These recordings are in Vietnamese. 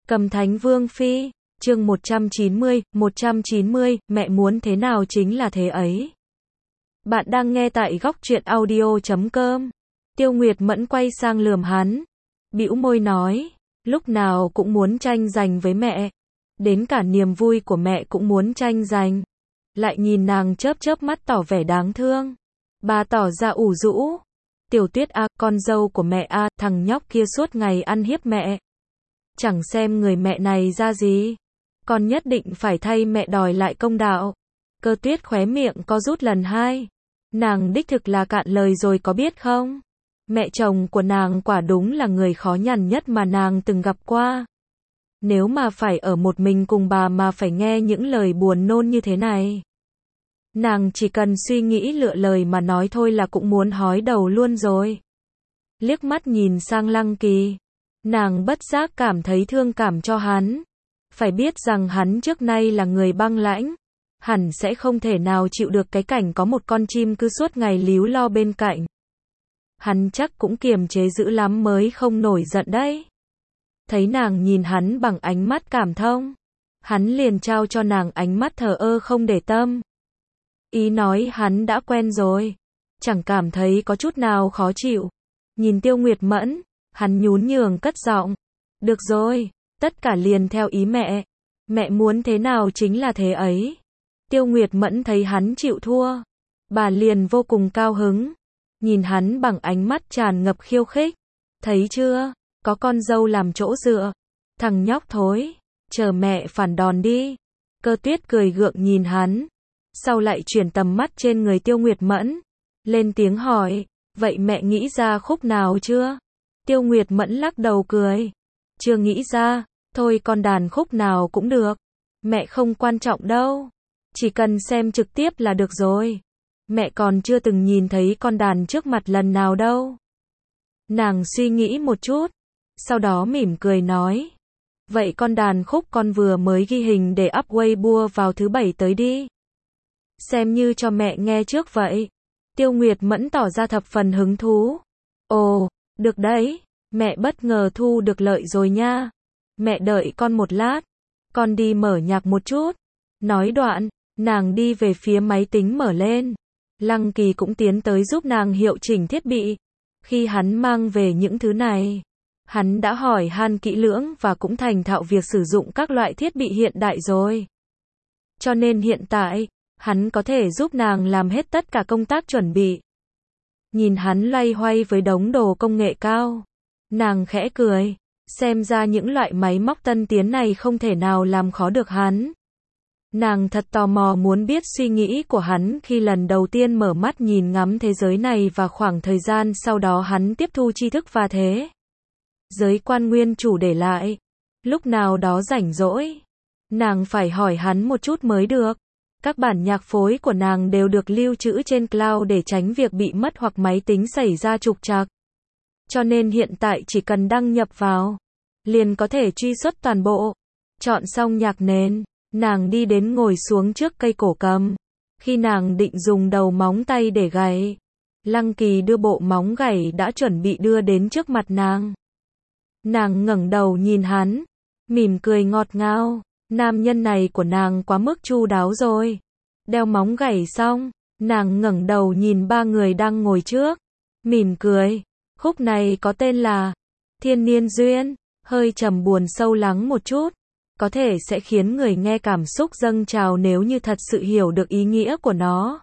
Cầm Thánh Vương Phi, chương 190, mẹ muốn thế nào chính là thế ấy. Bạn đang nghe tại góc truyện audio.com. Tiêu Nguyệt Mẫn quay sang lườm hắn, bĩu môi nói, lúc nào cũng muốn tranh giành với mẹ, đến cả niềm vui của mẹ cũng muốn tranh giành. Lại nhìn nàng chớp chớp mắt tỏ vẻ đáng thương. Bà tỏ ra ủ rũ, Tiểu Tuyết à, con dâu của mẹ à, thằng nhóc kia suốt ngày ăn hiếp mẹ. Chẳng xem người mẹ này ra gì, con nhất định phải thay mẹ đòi lại công đạo. Cơ Tuyết khóe miệng co rút lần hai. Nàng đích thực là cạn lời rồi có biết không? Mẹ chồng của nàng quả đúng là người khó nhằn nhất mà nàng từng gặp qua. Nếu mà phải ở một mình cùng bà mà phải nghe những lời buồn nôn như thế này, nàng chỉ cần suy nghĩ lựa lời mà nói thôi là cũng muốn hói đầu luôn rồi. Liếc mắt nhìn sang Lăng Kỳ, nàng bất giác cảm thấy thương cảm cho hắn. Phải biết rằng hắn trước nay là người băng lãnh, hẳn sẽ không thể nào chịu được cái cảnh có một con chim cứ suốt ngày líu lo bên cạnh. Hắn chắc cũng kiềm chế dữ lắm mới không nổi giận đấy. Thấy nàng nhìn hắn bằng ánh mắt cảm thông, hắn liền trao cho nàng ánh mắt thờ ơ không để tâm. Ý nói hắn đã quen rồi, chẳng cảm thấy có chút nào khó chịu. Nhìn Tiêu Nguyệt Mẫn, hắn nhún nhường cất giọng, được rồi, tất cả liền theo ý mẹ. Mẹ muốn thế nào chính là thế ấy. Tiêu Nguyệt Mẫn thấy hắn chịu thua, bà liền vô cùng cao hứng, nhìn hắn bằng ánh mắt tràn ngập khiêu khích. Thấy chưa, có con dâu làm chỗ dựa, thằng nhóc thối, chờ mẹ phản đòn đi. Cơ Tuyết cười gượng nhìn hắn, sau lại chuyển tầm mắt trên người Tiêu Nguyệt Mẫn, lên tiếng hỏi, vậy mẹ nghĩ ra khúc nào chưa? Tiêu Nguyệt Mẫn lắc đầu cười, chưa nghĩ ra, thôi con đàn khúc nào cũng được, mẹ không quan trọng đâu, chỉ cần xem trực tiếp là được rồi. Mẹ còn chưa từng nhìn thấy con đàn trước mặt lần nào đâu. Nàng suy nghĩ một chút, sau đó mỉm cười nói, vậy con đàn khúc con vừa mới ghi hình để up Weibo vào thứ 7 tới đi. Xem như cho mẹ nghe trước vậy. Tiêu Nguyệt Mẫn tỏ ra thập phần hứng thú. Ồ, được đấy, mẹ bất ngờ thu được lợi rồi nha. Mẹ đợi con một lát, con đi mở nhạc một chút. Nói đoạn, nàng đi về phía máy tính mở lên. Lăng Kỳ cũng tiến tới giúp nàng hiệu chỉnh thiết bị. Khi hắn mang về những thứ này, hắn đã hỏi han kỹ lưỡng và cũng thành thạo việc sử dụng các loại thiết bị hiện đại rồi. Cho nên hiện tại, hắn có thể giúp nàng làm hết tất cả công tác chuẩn bị. Nhìn hắn loay hoay với đống đồ công nghệ cao, nàng khẽ cười, xem ra những loại máy móc tân tiến này không thể nào làm khó được hắn. Nàng thật tò mò muốn biết suy nghĩ của hắn khi lần đầu tiên mở mắt nhìn ngắm thế giới này và khoảng thời gian sau đó hắn tiếp thu tri thức và thế giới quan nguyên chủ để lại. Lúc nào đó rảnh rỗi, nàng phải hỏi hắn một chút mới được. Các bản nhạc phối của nàng đều được lưu trữ trên cloud để tránh việc bị mất hoặc máy tính xảy ra trục trặc. Cho nên hiện tại chỉ cần đăng nhập vào, liền có thể truy xuất toàn bộ. Chọn xong nhạc nền, nàng đi đến ngồi xuống trước cây cổ cầm. Khi nàng định dùng đầu móng tay để gảy, Lăng Kỳ đưa bộ móng gảy đã chuẩn bị đưa đến trước mặt nàng. Nàng ngẩng đầu nhìn hắn, mỉm cười ngọt ngào. Nam nhân này của nàng quá mức chu đáo rồi. Đeo móng gảy xong, nàng ngẩng đầu nhìn ba người đang ngồi trước, mỉm cười. Khúc này có tên là Thiên Niên Duyên, hơi trầm buồn sâu lắng một chút, có thể sẽ khiến người nghe cảm xúc dâng trào nếu như thật sự hiểu được ý nghĩa của nó.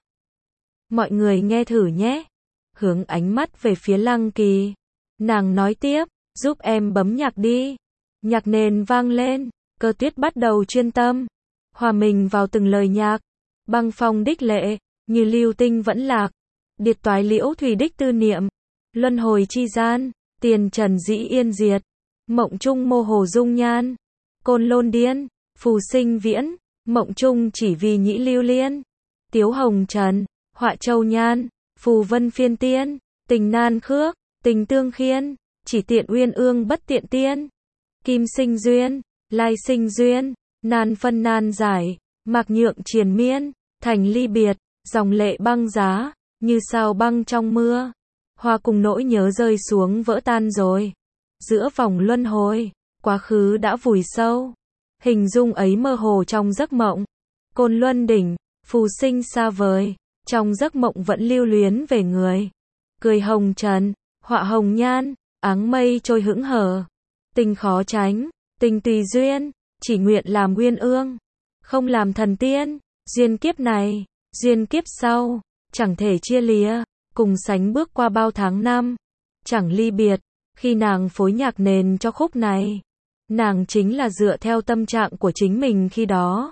Mọi người nghe thử nhé. Hướng ánh mắt về phía Lăng Kỳ, nàng nói tiếp, giúp em bấm nhạc đi. Nhạc nền vang lên. Cơ Tuyết bắt đầu chuyên tâm, hòa mình vào từng lời nhạc. Băng phong đích lệ, như lưu tinh vẫn lạc. Điệt toái liễu thủy đích tư niệm. Luân hồi chi gian, tiền trần dĩ yên diệt. Mộng trung mô hồ dung nhan. Côn lôn điên, phù sinh viễn. Mộng trung chỉ vì nhĩ lưu liên. Tiếu hồng trần, họa châu nhan. Phù vân phiên tiên, tình nan khước, tình tương khiên. Chỉ tiện uyên ương bất tiện tiên. Kim sinh duyên, lai sinh duyên, nan phân nan giải, mạc nhượng triền miên, thành ly biệt, dòng lệ băng giá, như sao băng trong mưa, hoa cùng nỗi nhớ rơi xuống vỡ tan rồi. Giữa vòng luân hồi, quá khứ đã vùi sâu. Hình dung ấy mơ hồ trong giấc mộng. Côn Luân đỉnh, phù sinh xa vời, trong giấc mộng vẫn lưu luyến về người. Cười hồng trần, họa hồng nhan, áng mây trôi hững hờ. Tình khó tránh, tình tùy duyên, chỉ nguyện làm uyên ương, không làm thần tiên. Duyên kiếp này, duyên kiếp sau, chẳng thể chia lìa, cùng sánh bước qua bao tháng năm, chẳng ly biệt. Khi nàng phối nhạc nền cho khúc này, nàng chính là dựa theo tâm trạng của chính mình khi đó.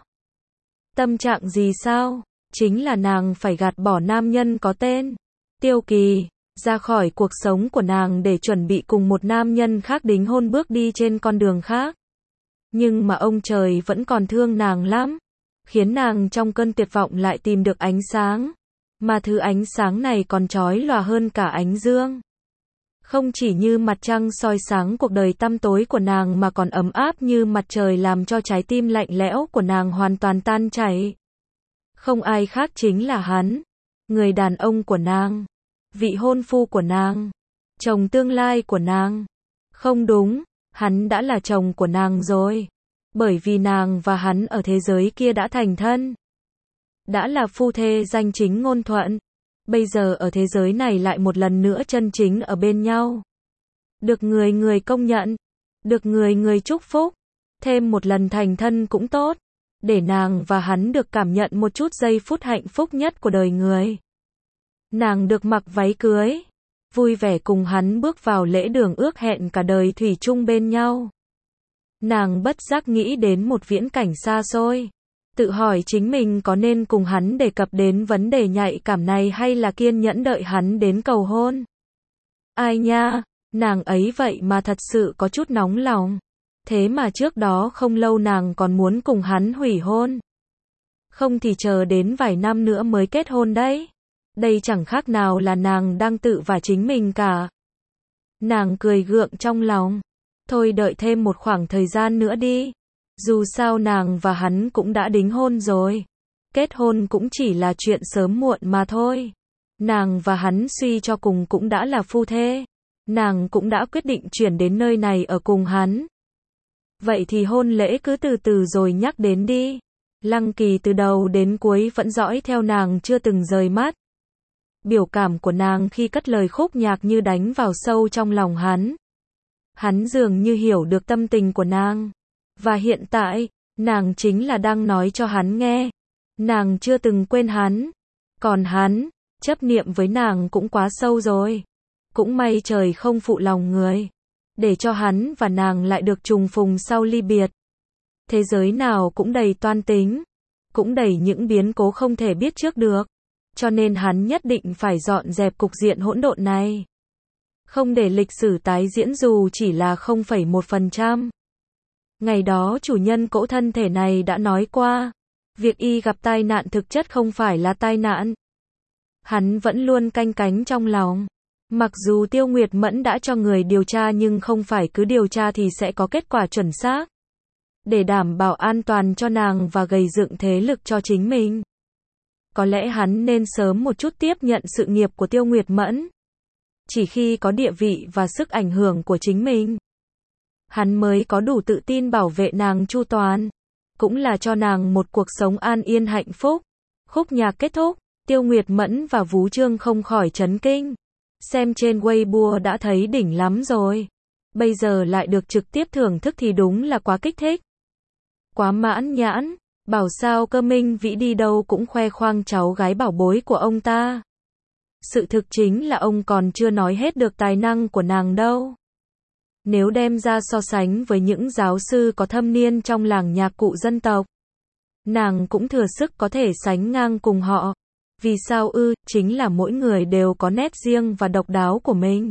Tâm trạng gì sao? Chính là nàng phải gạt bỏ nam nhân có tên Tiêu Kỳ ra khỏi cuộc sống của nàng để chuẩn bị cùng một nam nhân khác đính hôn bước đi trên con đường khác. Nhưng mà ông trời vẫn còn thương nàng lắm, khiến nàng trong cơn tuyệt vọng lại tìm được ánh sáng, mà thứ ánh sáng này còn chói lòa hơn cả ánh dương. Không chỉ như mặt trăng soi sáng cuộc đời tăm tối của nàng mà còn ấm áp như mặt trời làm cho trái tim lạnh lẽo của nàng hoàn toàn tan chảy. Không ai khác chính là hắn, người đàn ông của nàng, vị hôn phu của nàng, chồng tương lai của nàng. Không đúng, hắn đã là chồng của nàng rồi, bởi vì nàng và hắn ở thế giới kia đã thành thân, đã là phu thê danh chính ngôn thuận. Bây giờ ở thế giới này lại một lần nữa chân chính ở bên nhau. Được người người công nhận, được người người chúc phúc, thêm một lần thành thân cũng tốt, để nàng và hắn được cảm nhận một chút giây phút hạnh phúc nhất của đời người. Nàng được mặc váy cưới, vui vẻ cùng hắn bước vào lễ đường ước hẹn cả đời thủy chung bên nhau. Nàng bất giác nghĩ đến một viễn cảnh xa xôi. Tự hỏi chính mình có nên cùng hắn đề cập đến vấn đề nhạy cảm này hay là kiên nhẫn đợi hắn đến cầu hôn. Ai nha, nàng ấy vậy mà thật sự có chút nóng lòng. Thế mà trước đó không lâu nàng còn muốn cùng hắn hủy hôn. Không thì chờ đến vài năm nữa mới kết hôn đấy. Đây chẳng khác nào là nàng đang tự vả chính mình cả. Nàng cười gượng trong lòng. Thôi đợi thêm một khoảng thời gian nữa đi. Dù sao nàng và hắn cũng đã đính hôn rồi. Kết hôn cũng chỉ là chuyện sớm muộn mà thôi. Nàng và hắn suy cho cùng cũng đã là phu thê. Nàng cũng đã quyết định chuyển đến nơi này ở cùng hắn. Vậy thì hôn lễ cứ từ từ rồi nhắc đến đi. Lăng Kỳ từ đầu đến cuối vẫn dõi theo nàng chưa từng rời mắt. Biểu cảm của nàng khi cất lời khúc nhạc như đánh vào sâu trong lòng hắn. Hắn dường như hiểu được tâm tình của nàng. Và hiện tại, nàng chính là đang nói cho hắn nghe. Nàng chưa từng quên hắn. Còn hắn, chấp niệm với nàng cũng quá sâu rồi. Cũng may trời không phụ lòng người. Để cho hắn và nàng lại được trùng phùng sau ly biệt. Thế giới nào cũng đầy toan tính. Cũng đầy những biến cố không thể biết trước được. Cho nên hắn nhất định phải dọn dẹp cục diện hỗn độn này. Không để lịch sử tái diễn dù chỉ là 0,1%. Ngày đó chủ nhân cỗ thân thể này đã nói qua, việc y gặp tai nạn thực chất không phải là tai nạn. Hắn vẫn luôn canh cánh trong lòng. Mặc dù Tiêu Nguyệt Mẫn đã cho người điều tra nhưng không phải cứ điều tra thì sẽ có kết quả chuẩn xác. Để đảm bảo an toàn cho nàng và gây dựng thế lực cho chính mình. Có lẽ hắn nên sớm một chút tiếp nhận sự nghiệp của Tiêu Nguyệt Mẫn. Chỉ khi có địa vị và sức ảnh hưởng của chính mình, hắn mới có đủ tự tin bảo vệ nàng chu toàn, cũng là cho nàng một cuộc sống an yên hạnh phúc. Khúc nhạc kết thúc, Tiêu Nguyệt Mẫn và Vú Trương không khỏi chấn kinh. Xem trên Weibo đã thấy đỉnh lắm rồi. Bây giờ lại được trực tiếp thưởng thức thì đúng là quá kích thích. Quá mãn nhãn, bảo sao Cơ Minh Vĩ đi đâu cũng khoe khoang cháu gái bảo bối của ông ta. Sự thực chính là ông còn chưa nói hết được tài năng của nàng đâu. Nếu đem ra so sánh với những giáo sư có thâm niên trong làng nhạc cụ dân tộc, nàng cũng thừa sức có thể sánh ngang cùng họ. Vì sao ư? Chính là mỗi người đều có nét riêng và độc đáo của mình.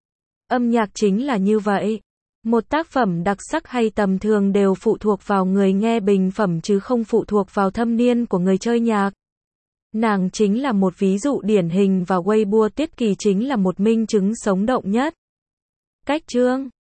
Âm nhạc chính là như vậy. Một tác phẩm đặc sắc hay tầm thường đều phụ thuộc vào người nghe bình phẩm chứ không phụ thuộc vào thâm niên của người chơi nhạc. Nàng chính là một ví dụ điển hình và Weibo Tiết Kỳ chính là một minh chứng sống động nhất. Cách chương